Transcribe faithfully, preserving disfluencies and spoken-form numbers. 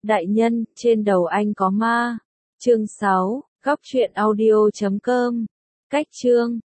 Đại nhân, trên đầu anh có ma. Chương sáu, góc truyện audio chấm com. Cách chương